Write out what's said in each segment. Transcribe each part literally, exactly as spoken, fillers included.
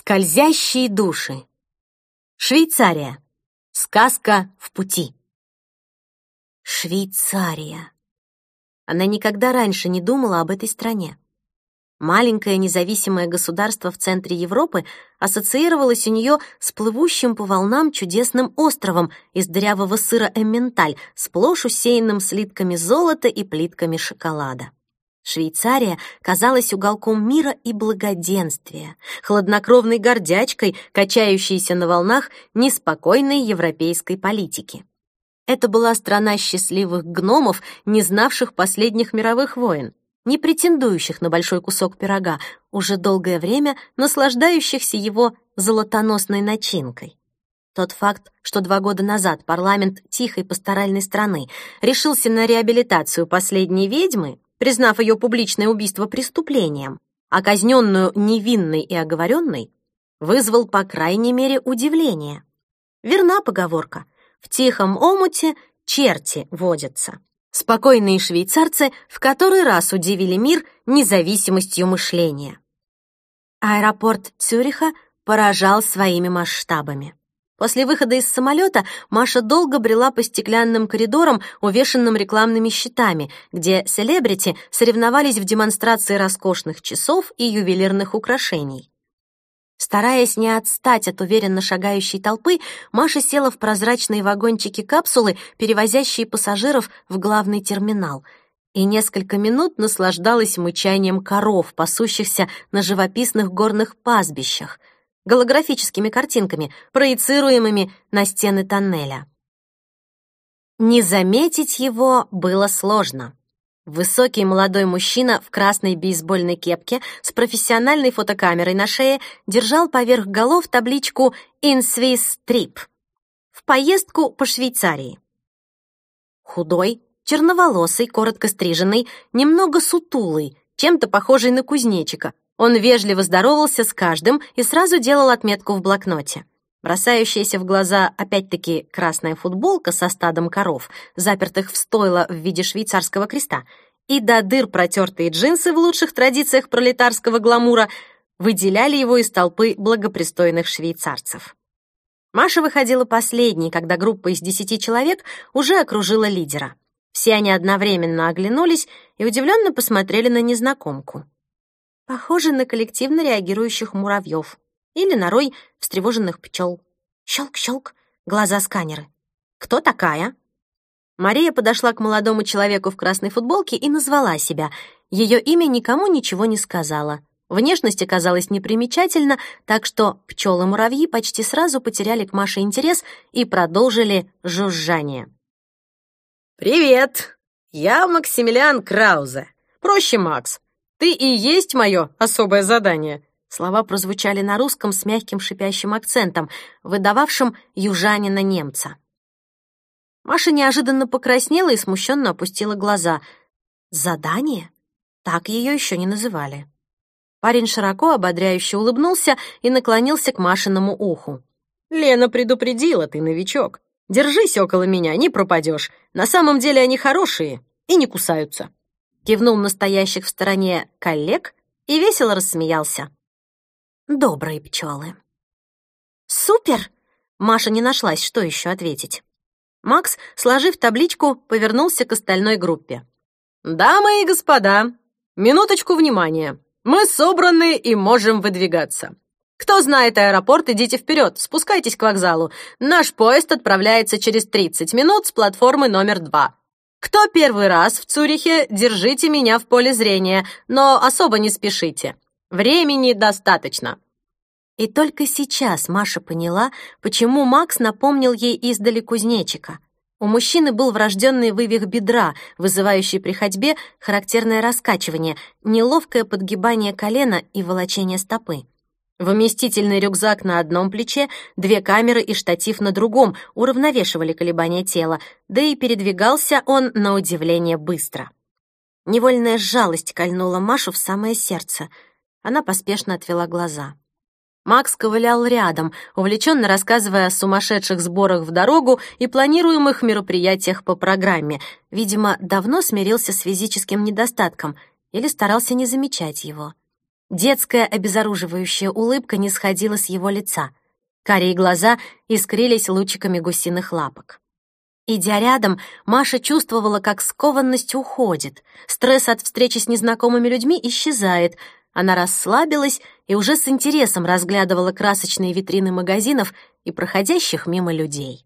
Скользящие души. Швейцария. Сказка в пути. Швейцария. Она никогда раньше не думала об этой стране. Маленькое независимое государство в центре Европы ассоциировалось у нее с плывущим по волнам чудесным островом из дырявого сыра эмменталь, сплошь усеянным слитками золота и плитками шоколада. Швейцария казалась уголком мира и благоденствия, хладнокровной гордячкой, качающейся на волнах неспокойной европейской политики. Это была страна счастливых гномов, не знавших последних мировых войн, не претендующих на большой кусок пирога, уже долгое время наслаждающихся его золотоносной начинкой. Тот факт, что два года назад парламент тихой пасторальной страны решился на реабилитацию последней ведьмы, признав ее публичное убийство преступлением, а казненную невинной и оговоренной, вызвал, по крайней мере, удивление. Верна поговорка: в тихом омуте черти водятся. Спокойные швейцарцы в который раз удивили мир независимостью мышления. Аэропорт Цюриха поражал своими масштабами. После выхода из самолета Маша долго брела по стеклянным коридорам, увешанным рекламными щитами, где селебрити соревновались в демонстрации роскошных часов и ювелирных украшений. Стараясь не отстать от уверенно шагающей толпы, Маша села в прозрачные вагончики-капсулы, перевозящие пассажиров в главный терминал, и несколько минут наслаждалась мычанием коров, пасущихся на живописных горных пастбищах, голографическими картинками, проецируемыми на стены тоннеля. Не заметить его было сложно. Высокий молодой мужчина в красной бейсбольной кепке с профессиональной фотокамерой на шее держал поверх голов табличку «In Swiss Trip» — в поездку по Швейцарии. Худой, черноволосый, коротко стриженный, немного сутулый, чем-то похожий на кузнечика, он вежливо здоровался с каждым и сразу делал отметку в блокноте. Бросающаяся в глаза опять-таки красная футболка со стадом коров, запертых в стойло в виде швейцарского креста, и до дыр протертые джинсы в лучших традициях пролетарского гламура выделяли его из толпы благопристойных швейцарцев. Маша выходила последней, когда группа из десяти человек уже окружила лидера. Все они одновременно оглянулись и удивленно посмотрели на незнакомку. Похоже на коллективно реагирующих муравьев или на рой встревоженных пчел. Щелк-щелк, глаза-сканеры. «Кто такая?» Мария подошла к молодому человеку в красной футболке и назвала себя. Ее имя никому ничего не сказала. Внешность оказалась непримечательна, так что пчелы-муравьи почти сразу потеряли к Маше интерес и продолжили жужжание. «Привет! Я Максимилиан Краузе. Проще Макс. Ты и есть мое особое задание». Слова прозвучали на русском с мягким шипящим акцентом, выдававшим южанина-немца. Маша неожиданно покраснела и смущенно опустила глаза. «Задание?» Так ее еще не называли. Парень широко ободряюще улыбнулся и наклонился к Машиному уху. «Лена предупредила, ты новичок. Держись около меня, не пропадешь. На самом деле они хорошие и не кусаются». Кивнул настоящих в стороне коллег и весело рассмеялся. Добрые пчелы. «Супер!» Маша не нашлась, что еще ответить. Макс, сложив табличку, повернулся к остальной группе. «Дамы и господа, минуточку внимания. Мы собраны и можем выдвигаться. Кто знает аэропорт, идите вперед, спускайтесь к вокзалу. Наш поезд отправляется через тридцать минут с платформы номер два. Кто первый раз в Цюрихе, держите меня в поле зрения, но особо не спешите. Времени достаточно». И только сейчас Маша поняла, почему Макс напомнил ей издали кузнечика. У мужчины был врожденный вывих бедра, вызывающий при ходьбе характерное раскачивание, неловкое подгибание колена и волочение стопы. Вместительный рюкзак на одном плече, две камеры и штатив на другом уравновешивали колебания тела, да и передвигался он, на удивление, быстро. Невольная жалость кольнула Машу в самое сердце. Она поспешно отвела глаза. Макс ковылял рядом, увлеченно рассказывая о сумасшедших сборах в дорогу и планируемых мероприятиях по программе. Видимо, давно смирился с физическим недостатком или старался не замечать его. Детская обезоруживающая улыбка не сходила с его лица. Карие глаза искрились лучиками гусиных лапок. Идя рядом, Маша чувствовала, как скованность уходит. Стресс от встречи с незнакомыми людьми исчезает. Она расслабилась и уже с интересом разглядывала красочные витрины магазинов и проходящих мимо людей.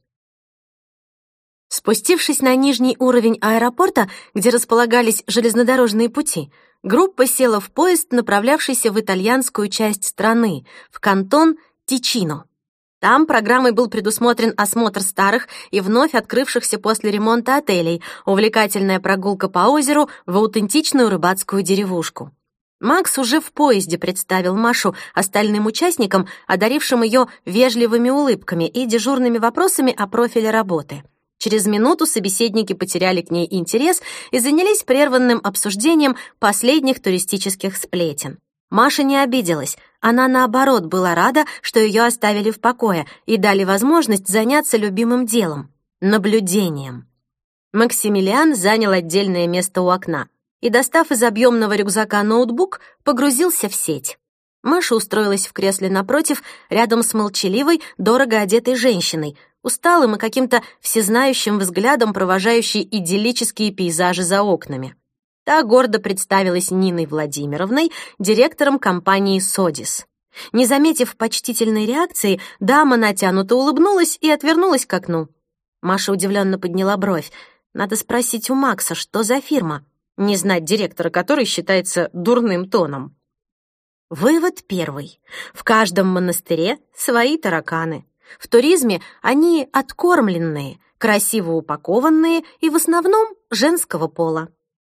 Спустившись на нижний уровень аэропорта, где располагались железнодорожные пути, группа села в поезд, направлявшийся в итальянскую часть страны, в кантон Тичино. Там программой был предусмотрен осмотр старых и вновь открывшихся после ремонта отелей, увлекательная прогулка по озеру в аутентичную рыбацкую деревушку. Макс уже в поезде представил Машу остальным участникам, одарившим ее вежливыми улыбками и дежурными вопросами о профиле работы. Через минуту собеседники потеряли к ней интерес и занялись прерванным обсуждением последних туристических сплетен. Маша не обиделась. Она, наоборот, была рада, что ее оставили в покое и дали возможность заняться любимым делом — наблюдением. Максимилиан занял отдельное место у окна и, достав из объемного рюкзака ноутбук, погрузился в сеть. Маша устроилась в кресле напротив, рядом с молчаливой, дорого одетой женщиной, усталым и каким-то всезнающим взглядом провожающей идиллические пейзажи за окнами. Та гордо представилась Ниной Владимировной, директором компании «Содис». Не заметив почтительной реакции, дама натянуто улыбнулась и отвернулась к окну. Маша удивленно подняла бровь. Надо спросить у Макса, что за фирма, не знать директора которой считается дурным тоном. Вывод первый. В каждом монастыре свои тараканы. В туризме они откормленные, красиво упакованные и в основном женского пола.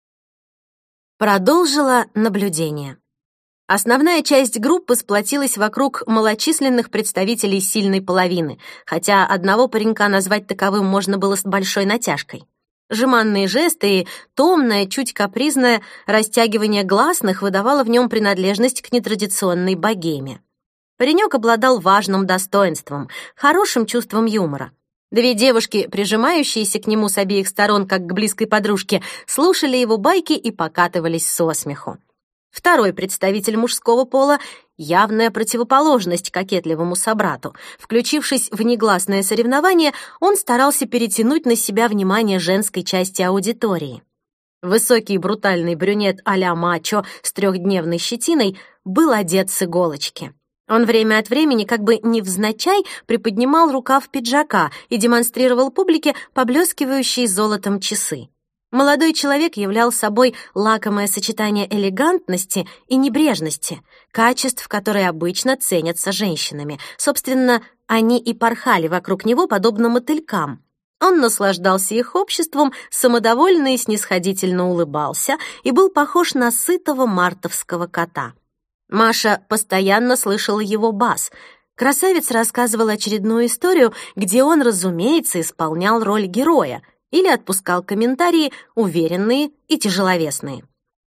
Продолжила наблюдение. Основная часть группы сплотилась вокруг малочисленных представителей сильной половины, хотя одного паренька назвать таковым можно было с большой натяжкой. Жеманные жесты и томное, чуть капризное растягивание гласных выдавало в нем принадлежность к нетрадиционной богеме. Паренек обладал важным достоинством, хорошим чувством юмора. Две девушки, прижимающиеся к нему с обеих сторон, как к близкой подружке, слушали его байки и покатывались со смеху. Второй представитель мужского пола — явная противоположность кокетливому собрату. Включившись в негласное соревнование, он старался перетянуть на себя внимание женской части аудитории. Высокий брутальный брюнет а-ля мачо с трехдневной щетиной был одет с иголочки. Он время от времени, как бы невзначай, приподнимал рукав пиджака и демонстрировал публике поблескивающие золотом часы. Молодой человек являл собой лакомое сочетание элегантности и небрежности, качеств, которые обычно ценятся женщинами. Собственно, они и порхали вокруг него, подобно мотылькам. Он наслаждался их обществом, самодовольно и снисходительно улыбался и был похож на сытого мартовского кота. Маша постоянно слышала его бас. Красавец рассказывал очередную историю, где он, разумеется, исполнял роль героя или отпускал комментарии, уверенные и тяжеловесные.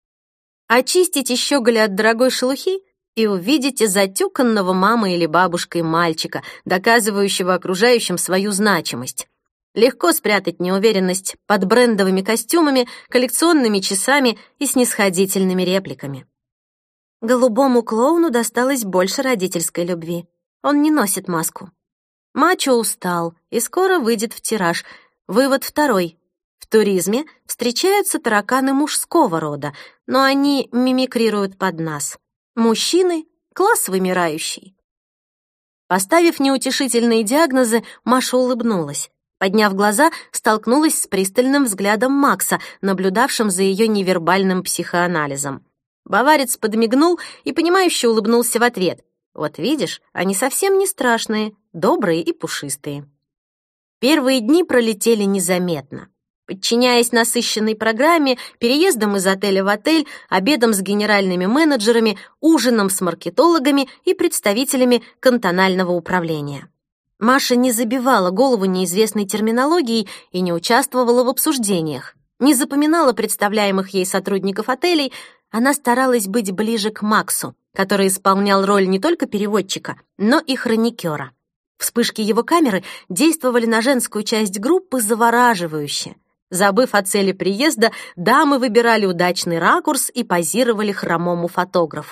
Очистите щеголь от дорогой шелухи и увидите затюканного мамой или бабушкой мальчика, доказывающего окружающим свою значимость. Легко спрятать неуверенность под брендовыми костюмами, коллекционными часами и снисходительными репликами. Голубому клоуну досталось больше родительской любви. Он не носит маску. Мачо устал и скоро выйдет в тираж. Вывод второй. В туризме встречаются тараканы мужского рода, но они мимикрируют под нас. Мужчины — класс вымирающий. Поставив неутешительные диагнозы, Маша улыбнулась. Подняв глаза, столкнулась с пристальным взглядом Макса, наблюдавшим за ее невербальным психоанализом. Баварец подмигнул и, понимающе улыбнулся в ответ. «Вот видишь, они совсем не страшные, добрые и пушистые». Первые дни пролетели незаметно. Подчиняясь насыщенной программе, переездом из отеля в отель, обедом с генеральными менеджерами, ужином с маркетологами и представителями кантонального управления. Маша не забивала голову неизвестной терминологией и не участвовала в обсуждениях, не запоминала представляемых ей сотрудников отелей. Она старалась быть ближе к Максу, который исполнял роль не только переводчика, но и хроникера. Вспышки его камеры действовали на женскую часть группы завораживающе. Забыв о цели приезда, дамы выбирали удачный ракурс и позировали хромому фотографу.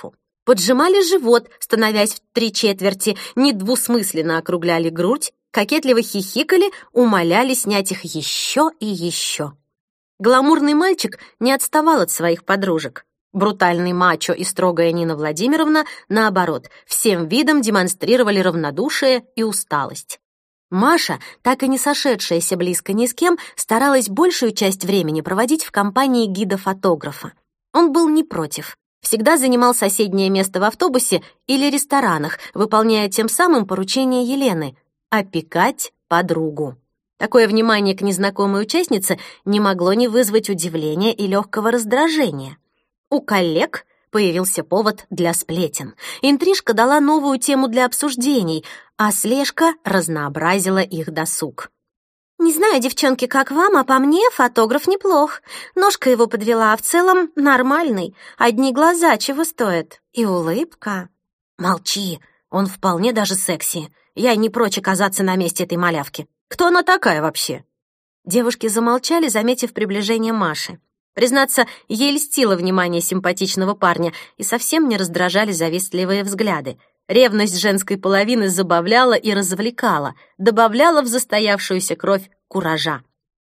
поджимали живот, становясь в три четверти, недвусмысленно округляли грудь, кокетливо хихикали, умоляли снять их еще и еще. Гламурный мальчик не отставал от своих подружек. Брутальный мачо и строгая Нина Владимировна, наоборот, всем видом демонстрировали равнодушие и усталость. Маша, так и не сошедшаяся близко ни с кем, старалась большую часть времени проводить в компании гида-фотографа. Он был не против. Всегда занимал соседнее место в автобусе или ресторанах, выполняя тем самым поручение Елены — опекать подругу. Такое внимание к незнакомой участнице не могло не вызвать удивления и легкого раздражения. У коллег появился повод для сплетен. Интрижка дала новую тему для обсуждений, а слежка разнообразила их досуг. «Не знаю, девчонки, как вам, а по мне фотограф неплох. Ножка его подвела, а в целом нормальный. Одни глаза чего стоят. И улыбка». «Молчи, он вполне даже секси. Я не прочь оказаться на месте этой малявки. Кто она такая вообще?» Девушки замолчали, заметив приближение Маши. Признаться, ей льстило внимание симпатичного парня и совсем не раздражали завистливые взгляды. Ревность женской половины забавляла и развлекала, добавляла в застоявшуюся кровь куража.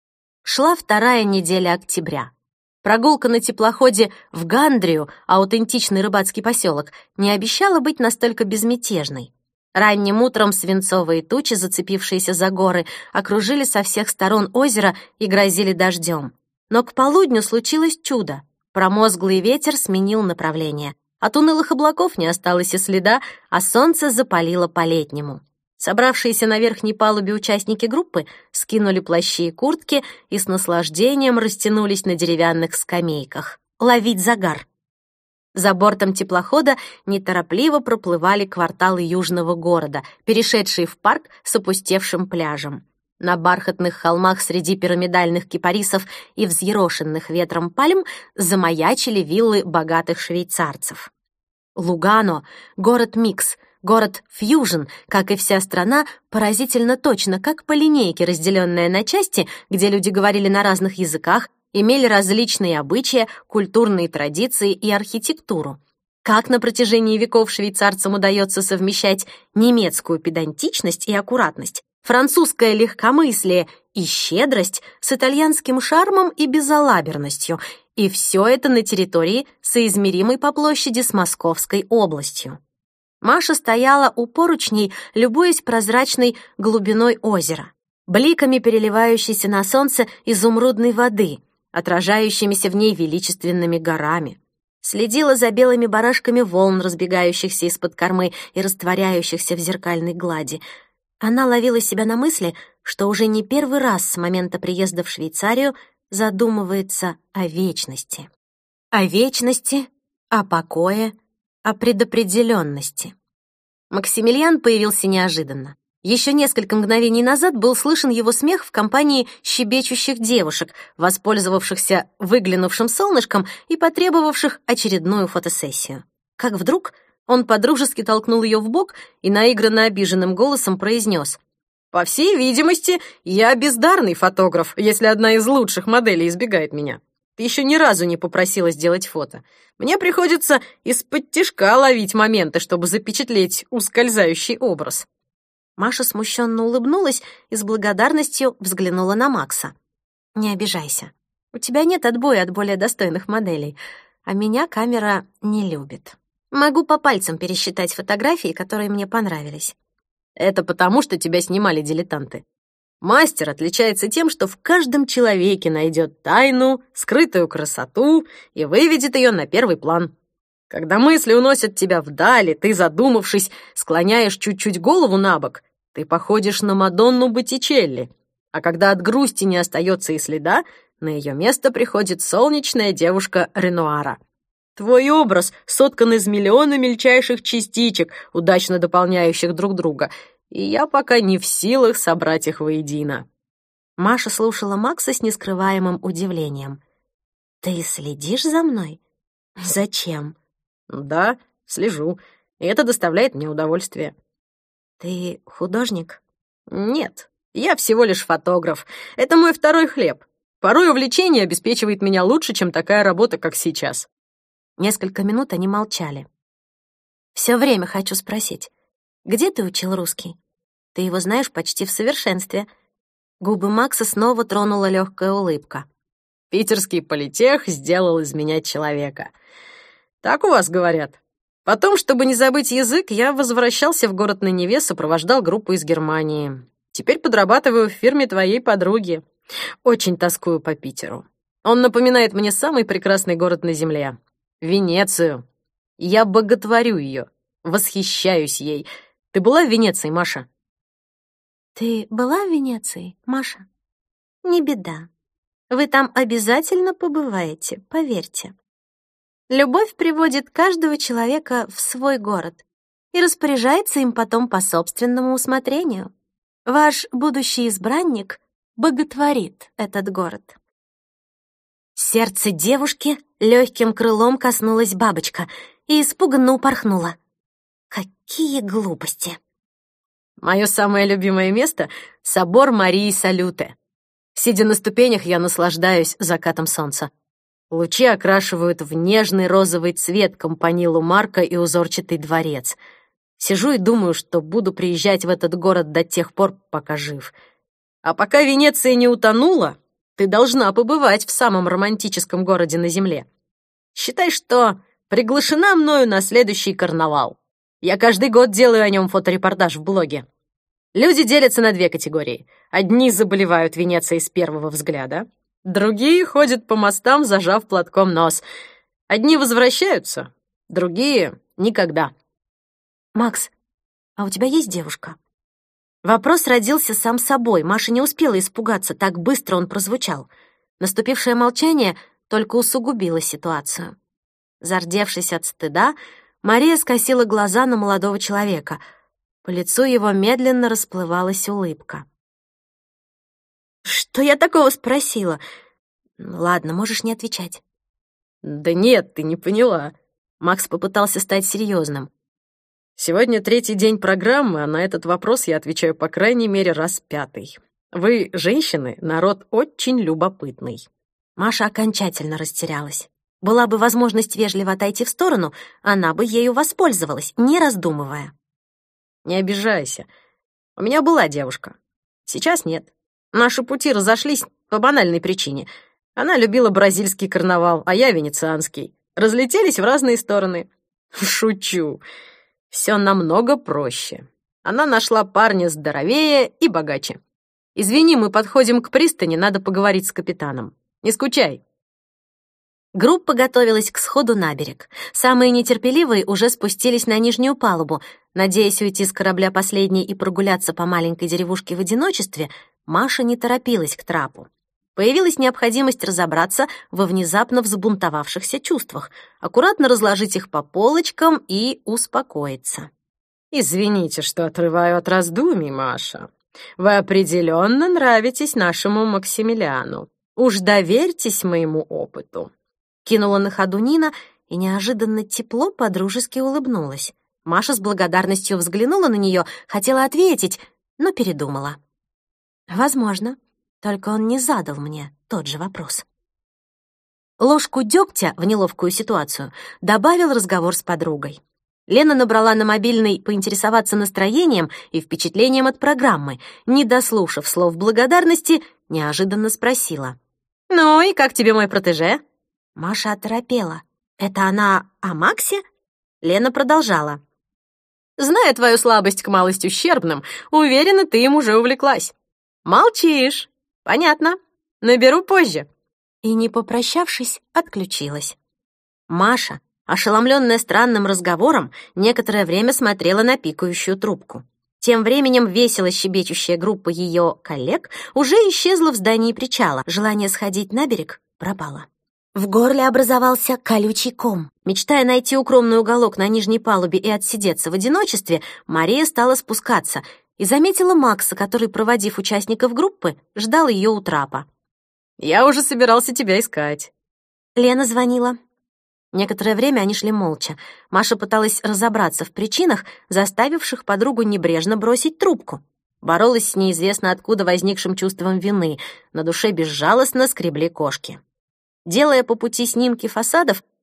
Шла вторая неделя октября. Прогулка на теплоходе в Гандрию, аутентичный рыбацкий поселок, не обещала быть настолько безмятежной. Ранним утром свинцовые тучи, зацепившиеся за горы, окружили со всех сторон озеро и грозили дождем. Но к полудню случилось чудо. Промозглый ветер сменил направление. От унылых облаков не осталось и следа, а солнце запалило по-летнему. Собравшиеся на верхней палубе участники группы скинули плащи и куртки и с наслаждением растянулись на деревянных скамейках. Ловить загар. За бортом теплохода неторопливо проплывали кварталы южного города, перешедшие в парк с опустевшим пляжем. На бархатных холмах среди пирамидальных кипарисов и взъерошенных ветром пальм замаячили виллы богатых швейцарцев. Лугано — город-микс, город-фьюжн, как и вся страна, поразительно точно, как по линейке, разделенная на части, где люди говорили на разных языках, имели различные обычаи, культурные традиции и архитектуру. Как на протяжении веков швейцарцам удается совмещать немецкую педантичность и аккуратность, французское легкомыслие и щедрость с итальянским шармом и безалаберностью, и все это на территории, соизмеримой по площади с Московской областью. Маша стояла у поручней, любуясь прозрачной глубиной озера, бликами переливающейся на солнце изумрудной воды, отражающимися в ней величественными горами. Следила за белыми барашками волн, разбегающихся из-под кормы и растворяющихся в зеркальной глади. Она ловила себя на мысли, что уже не первый раз с момента приезда в Швейцарию задумывается о вечности. О вечности, о покое, о предопределенности. Максимилиан появился неожиданно. Еще несколько мгновений назад был слышен его смех в компании щебечущих девушек, воспользовавшихся выглянувшим солнышком и потребовавших очередную фотосессию. Как вдруг он подружески толкнул ее в бок и наигранно обиженным голосом произнес: «По всей видимости, я бездарный фотограф, если одна из лучших моделей избегает меня. Ты еще ни разу не попросила сделать фото. Мне приходится из-под тишка ловить моменты, чтобы запечатлеть ускользающий образ». Маша смущенно улыбнулась и с благодарностью взглянула на Макса. «Не обижайся. У тебя нет отбоя от более достойных моделей, а меня камера не любит. Могу по пальцам пересчитать фотографии, которые мне понравились». «Это потому, что тебя снимали дилетанты. Мастер отличается тем, что в каждом человеке найдет тайну, скрытую красоту и выведет ее на первый план. Когда мысли уносят тебя вдали, ты, задумавшись, склоняешь чуть-чуть голову на бок, ты походишь на Мадонну Боттичелли. А когда от грусти не остается и следа, на ее место приходит солнечная девушка Ренуара. Твой образ соткан из миллиона мельчайших частичек, удачно дополняющих друг друга, и я пока не в силах собрать их воедино». Маша слушала Макса с нескрываемым удивлением. «Ты следишь за мной? Зачем?» «Да, слежу, и это доставляет мне удовольствие». «Ты художник?» «Нет, я всего лишь фотограф. Это мой второй хлеб. Порой увлечение обеспечивает меня лучше, чем такая работа, как сейчас». Несколько минут они молчали. Все время хочу спросить, где ты учил русский? Ты его знаешь почти в совершенстве». Губы Макса снова тронула легкая улыбка. «Питерский политех сделал из меня человека. Так у вас говорят. Потом, чтобы не забыть язык, я возвращался в город на Неве, сопровождал группу из Германии. Теперь подрабатываю в фирме твоей подруги. Очень тоскую по Питеру. Он напоминает мне самый прекрасный город на земле — Венецию. Я боготворю ее, восхищаюсь ей. Ты была в Венеции, Маша?» «Ты была в Венеции, Маша? Не беда. Вы там обязательно побываете, поверьте. Любовь приводит каждого человека в свой город и распоряжается им потом по собственному усмотрению. Ваш будущий избранник боготворит этот город». Сердце девушки легким крылом коснулась бабочка и испуганно упорхнула. Какие глупости! Мое самое любимое место — собор Марии Салюте. Сидя на ступенях, я наслаждаюсь закатом солнца. Лучи окрашивают в нежный розовый цвет компанилу Марка и узорчатый дворец. Сижу и думаю, что буду приезжать в этот город до тех пор, пока жив. А пока Венеция не утонула, ты должна побывать в самом романтическом городе на земле. Считай, что приглашена мною на следующий карнавал. Я каждый год делаю о нем фоторепортаж в блоге. Люди делятся на две категории. Одни заболевают Венецией с первого взгляда, другие ходят по мостам, зажав платком нос. Одни возвращаются, другие — никогда. «Макс, а у тебя есть девушка?» Вопрос родился сам собой. Маша не успела испугаться, так быстро он прозвучал. Наступившее молчание только усугубило ситуацию. Зардевшись от стыда, Мария скосила глаза на молодого человека. По лицу его медленно расплывалась улыбка. «Что я такого спросила? Ладно, можешь не отвечать». «Да нет, ты не поняла». Макс попытался стать серьезным. «Сегодня третий день программы, а на этот вопрос я отвечаю по крайней мере раз пятый. Вы, женщины, народ очень любопытный». Маша окончательно растерялась. Была бы возможность вежливо отойти в сторону, она бы ею воспользовалась, не раздумывая. «Не обижайся. У меня была девушка. Сейчас нет. Наши пути разошлись по банальной причине. Она любила бразильский карнавал, а я венецианский. Разлетелись в разные стороны». «Шучу. Все намного проще. Она нашла парня здоровее и богаче. Извини, мы подходим к пристани, надо поговорить с капитаном. Не скучай». Группа готовилась к сходу на берег. Самые нетерпеливые уже спустились на нижнюю палубу. Надеясь уйти с корабля последней и прогуляться по маленькой деревушке в одиночестве, Маша не торопилась к трапу. Появилась необходимость разобраться во внезапно взбунтовавшихся чувствах, аккуратно разложить их по полочкам и успокоиться. «Извините, что отрываю от раздумий, Маша. Вы определенно нравитесь нашему Максимилиану. Уж доверьтесь моему опыту». Кинула на ходу Нина и неожиданно тепло подружески улыбнулась. Маша с благодарностью взглянула на нее, хотела ответить, но передумала. «Возможно, только он не задал мне тот же вопрос». Ложку дегтя в неловкую ситуацию добавил разговор с подругой. Лена набрала на мобильный поинтересоваться настроением и впечатлением от программы. Не дослушав слов благодарности, неожиданно спросила: «Ну и как тебе мой протеже?» Маша оторопела. «Это она о Максе?» Лена продолжала: «Зная твою слабость к малость ущербным, уверена, ты им уже увлеклась. Молчишь. Понятно. Наберу позже». И, не попрощавшись, отключилась. Маша, ошеломленная странным разговором, некоторое время смотрела на пикающую трубку. Тем временем весело щебечущая группа ее коллег уже исчезла в здании причала. Желание сходить на берег пропало. В горле образовался колючий ком. Мечтая найти укромный уголок на нижней палубе и отсидеться в одиночестве, Мария стала спускаться и заметила Макса, который, проводив участников группы, ждал ее у трапа. «Я уже собирался тебя искать». Лена звонила. Некоторое время они шли молча. Маша пыталась разобраться в причинах, заставивших подругу небрежно бросить трубку. Боролась с неизвестно откуда возникшим чувством вины. На душе безжалостно скребли кошки. Делая по пути снимки фасадов,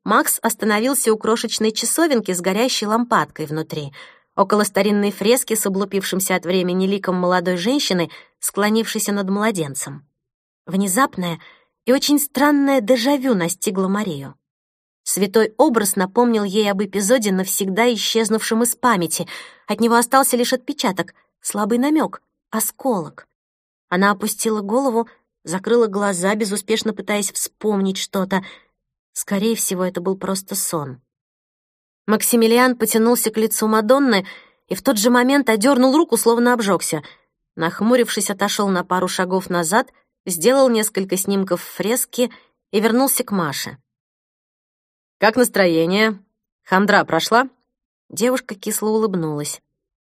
Макс остановился у крошечной часовенки с горящей лампадкой внутри, около старинной фрески с облупившимся от времени ликом молодой женщины, склонившейся над младенцем. Внезапное и очень странное дежавю настигло Марию. Святой образ напомнил ей об эпизоде, навсегда исчезнувшем из памяти. От него остался лишь отпечаток, слабый намек, осколок. Она опустила голову, закрыла глаза, безуспешно пытаясь вспомнить что-то. Скорее всего, это был просто сон. Максимилиан потянулся к лицу Мадонны и в тот же момент одернул руку, словно обжегся. Нахмурившись, отошел на пару шагов назад, сделал несколько снимков фрески и вернулся к Маше. «Как настроение? Хандра прошла?» Девушка кисло улыбнулась.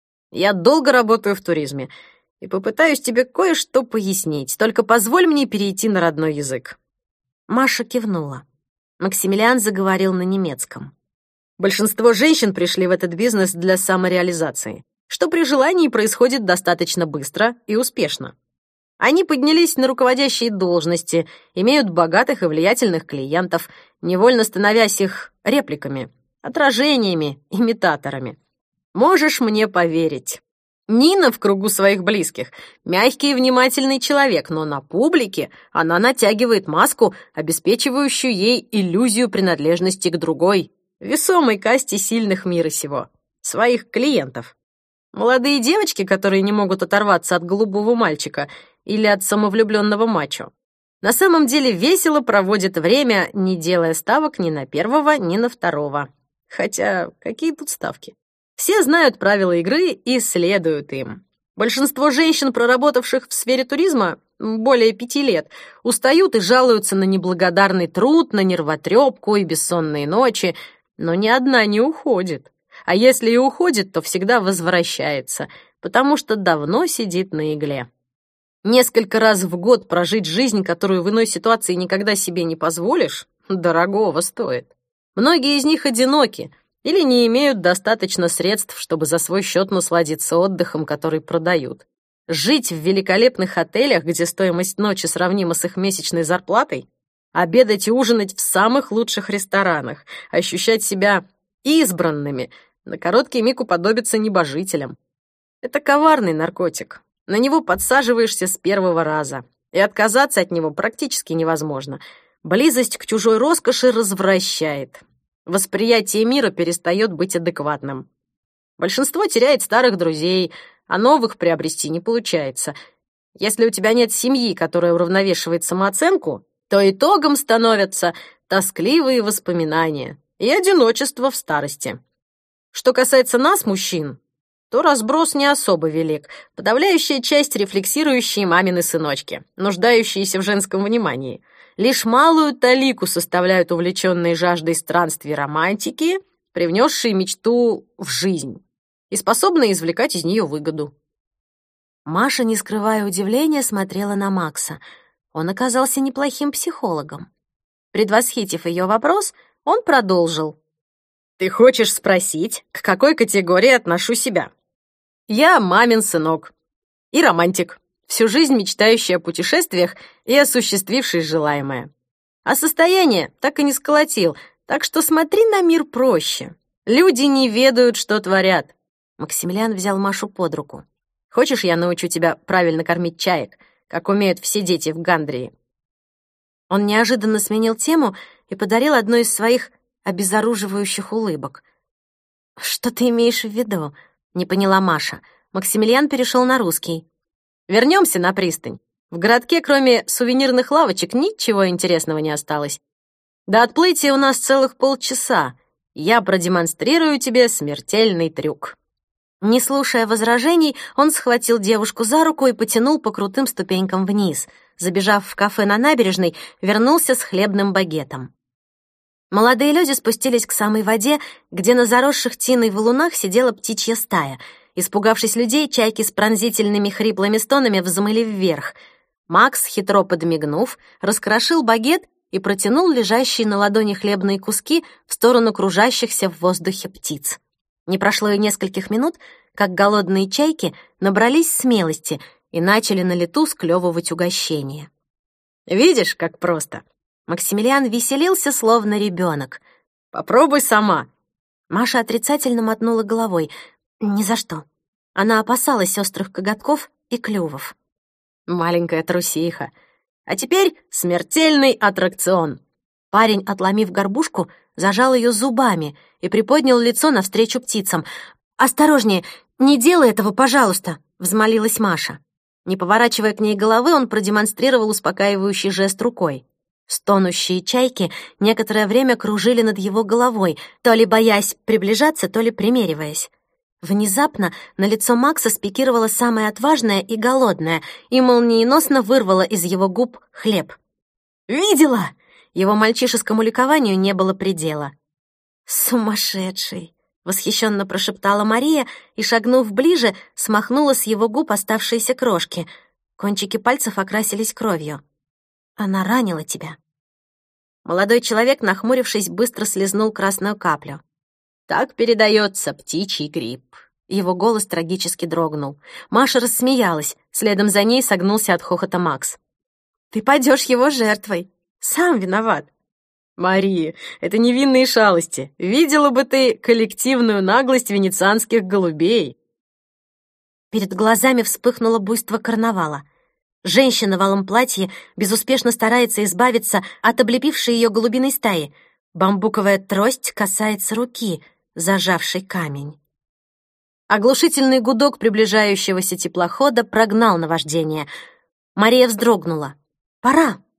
«Я долго работаю в туризме и попытаюсь тебе кое-что пояснить, только позволь мне перейти на родной язык». Маша кивнула. Максимилиан заговорил на немецком. «Большинство женщин пришли в этот бизнес для самореализации, что при желании происходит достаточно быстро и успешно. Они поднялись на руководящие должности, имеют богатых и влиятельных клиентов, невольно становясь их репликами, отражениями, имитаторами. Можешь мне поверить. Нина в кругу своих близких — мягкий и внимательный человек, но на публике она натягивает маску, обеспечивающую ей иллюзию принадлежности к другой, весомой касте сильных мира сего, своих клиентов. Молодые девочки, которые не могут оторваться от голубого мальчика или от самовлюбленного мачо, на самом деле весело проводят время, не делая ставок ни на первого, ни на второго. Хотя какие тут ставки? Все знают правила игры и следуют им. Большинство женщин, проработавших в сфере туризма более пяти лет, устают и жалуются на неблагодарный труд, на нервотрепку и бессонные ночи, но ни одна не уходит. А если и уходит, то всегда возвращается, потому что давно сидит на игле. Несколько раз в год прожить жизнь, которую в иной ситуации никогда себе не позволишь, дорогого стоит. Многие из них одиноки или не имеют достаточно средств, чтобы за свой счет насладиться отдыхом, который продают. Жить в великолепных отелях, где стоимость ночи сравнима с их месячной зарплатой, обедать и ужинать в самых лучших ресторанах, ощущать себя избранными, на короткий миг уподобиться небожителям. Это коварный наркотик. На него подсаживаешься с первого раза, и отказаться от него практически невозможно. Близость к чужой роскоши развращает. Восприятие мира перестает быть адекватным. Большинство теряет старых друзей, а новых приобрести не получается. Если у тебя нет семьи, которая уравновешивает самооценку, то итогом становятся тоскливые воспоминания и одиночество в старости. Что касается нас, мужчин, то разброс не особо велик. Подавляющая часть — рефлексирующие мамины сыночки, нуждающиеся в женском внимании. Лишь малую талику составляют увлеченные жаждой странствий романтики, привнесшие мечту в жизнь и способные извлекать из нее выгоду. Маша, не скрывая удивления, смотрела на Макса. Он оказался неплохим психологом. Предвосхитив ее вопрос, он продолжил. «Ты хочешь спросить, к какой категории отношу себя? Я мамин сынок и романтик, всю жизнь мечтающий о путешествиях и осуществивший желаемое. А состояние так и не сколотил, так что смотри на мир проще. Люди не ведают, что творят». Максимилиан взял Машу под руку. «Хочешь, я научу тебя правильно кормить чаек, как умеют все дети в Гандрии?» Он неожиданно сменил тему и подарил одну из своих обезоруживающих улыбок. «Что ты имеешь в виду?» — не поняла Маша. Максимилиан перешел на русский. «Вернемся на пристань. В городке, кроме сувенирных лавочек, ничего интересного не осталось. До отплытия у нас целых полчаса. Я продемонстрирую тебе смертельный трюк». Не слушая возражений, он схватил девушку за руку и потянул по крутым ступенькам вниз. Забежав в кафе на набережной, вернулся с хлебным багетом. Молодые люди спустились к самой воде, где на заросших тиной валунах сидела птичья стая. Испугавшись людей, чайки с пронзительными хриплыми стонами взмыли вверх. Макс, хитро подмигнув, раскрошил багет и протянул лежащие на ладони хлебные куски в сторону кружащихся в воздухе птиц. Не прошло и нескольких минут, как голодные чайки набрались смелости и начали на лету склевывать угощение. «Видишь, как просто?» Максимилиан веселился, словно ребенок. Попробуй сама». Маша отрицательно мотнула головой. Ни за что. Она опасалась острых коготков и клювов. Маленькая трусиха. А теперь смертельный аттракцион. Парень, отломив горбушку, зажал ее зубами и приподнял лицо навстречу птицам. «Осторожнее, не делай этого, пожалуйста!» — взмолилась Маша. Не поворачивая к ней головы, он продемонстрировал успокаивающий жест рукой. Стонущие чайки некоторое время кружили над его головой, то ли боясь приближаться, то ли примериваясь. Внезапно на лицо Макса спикировала самая отважная и голодная и молниеносно вырвала из его губ хлеб. «Видела!» Его мальчишескому ликованию не было предела. «Сумасшедший!» — восхищенно прошептала Мария и, шагнув ближе, смахнула с его губ оставшиеся крошки. Кончики пальцев окрасились кровью. «Она ранила тебя». Молодой человек, нахмурившись, быстро слезнул красную каплю. «Так передается птичий грипп». Его голос трагически дрогнул. Маша рассмеялась, следом за ней согнулся от хохота Макс. «Ты падешь его жертвой. Сам виноват». «Мария, это невинные шалости. Видела бы ты коллективную наглость венецианских голубей». Перед глазами вспыхнуло буйство карнавала. Женщина в алом платье безуспешно старается избавиться от облепившей ее голубиной стаи. Бамбуковая трость касается руки, зажавшей камень. Оглушительный гудок приближающегося теплохода прогнал наваждение. Мария вздрогнула. «Пора!»